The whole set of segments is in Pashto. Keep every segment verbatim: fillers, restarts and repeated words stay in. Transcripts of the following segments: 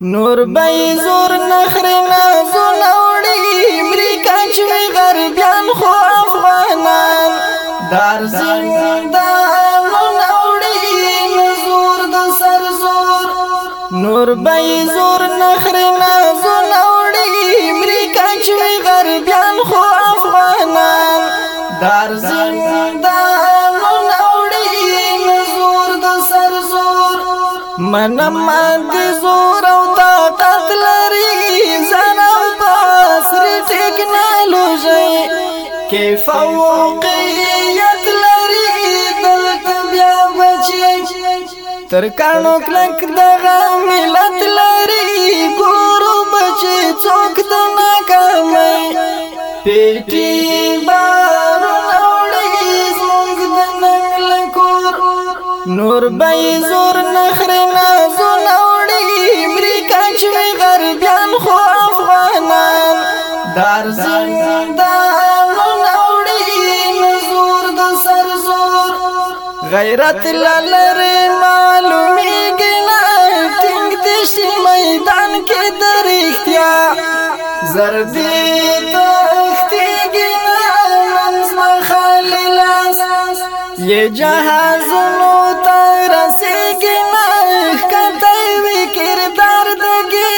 نور بای زور نخرنا زونوڑی امریکا چوی غربیان خو افغانان دار زندان نوڑی نزور د سر زور نور بای زور نخرنا زونوڑی امریکا چوی غربیان خو افغانان دار زندان نوڑی نزور د سر زور منم د زور او طاقت لري زنه پاسري ټیکنالوژي کې فوقیت لري دلته بیا بچي تر کانو کلک دغه ملت لري ګورو بچي څوک د ناکامۍ پیټي بارو نوړي زموږ د ننګل کور نور بای زور نخرنا زونوړي امریکا چوي غربیان خو افغانان دار زندان نوړي نزور د سر زور غیرت للری معلومیږي نه ټینګ دشي میدان کې درختیا زردی تختیږي نه منځ خالی لاس یہ جهازونو ته رسیږي نه ښکتی وي کردار د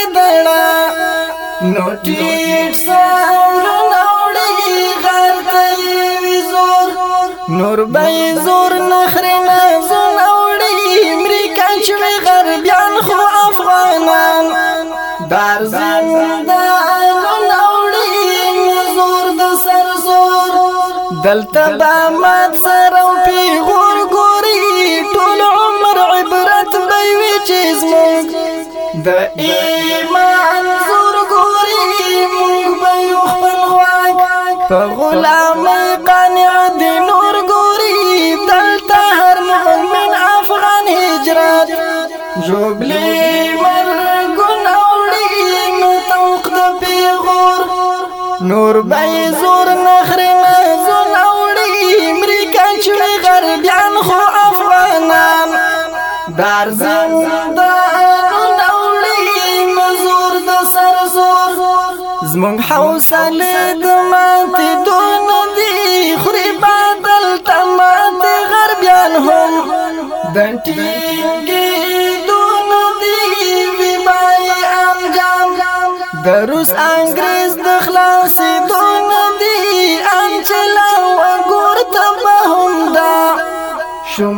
ګیدړه نو ټیټ سرونه وړي غر ته یې وي زور نور به یې زور نخرې نازونه وړي امریکا چوي غربیان خو افغانان دار زندانونه وړي زور د سر زور دلته به مات سره او پیغور ګوري ټول عمر عبرت به وي چې زموږ د ایمان زور ګوري موږ به یو خپلواک په غلامۍ قانع د نور ګوري دلته هر مؤمن افغان هجرت ژوبلې مرګونه وړي نو توق د پیغور نور به یې زور نخرې نازونه وړي امریکا چوي غربیان خو افغانان دار زندانونه وړي مزور د سر زور زموږ حوصلې د ماتېدو نه دي خوري بادل ته ماتې غربیان هم د ټینګېدو نه دي وي بای انجام د روس انګریز د خلاصېدو نه دي انچلا وګور ته به هم دا شم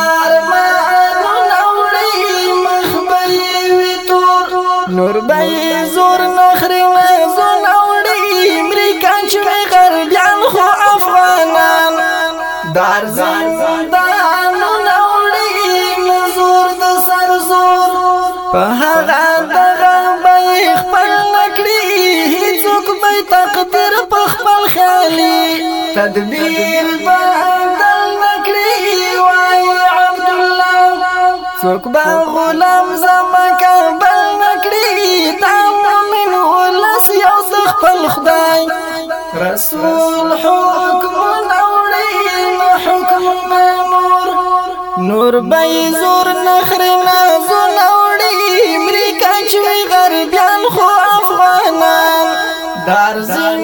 ارمانونه وړي مخ به یې وي تور نور به یې زور نخرې نازونه وړي امریکا چوي غربیان خو افغانان دار زندانونه وړي نزور د سر زور په هغه دغه به یې خپل نکړي هېڅوک به یې تقدیر په خپل خیالي تدبیر بدل نکړي وایي عبدالله څوک به غلام زما کابل نکړي دا مومن ولس یو د خپل خدای رسول حکمونه وړي نو حکمونه نور نور به یې زور نخرې نازونه وړي امریکا چوي غربیان خو افغانان دار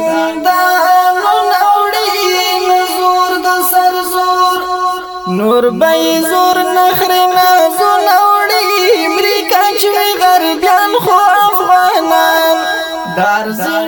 زندانونه وړي نزور د سر زور نور به یې زور نخرې نازونه وړي امریکا چوي غربیان خو افغانان دار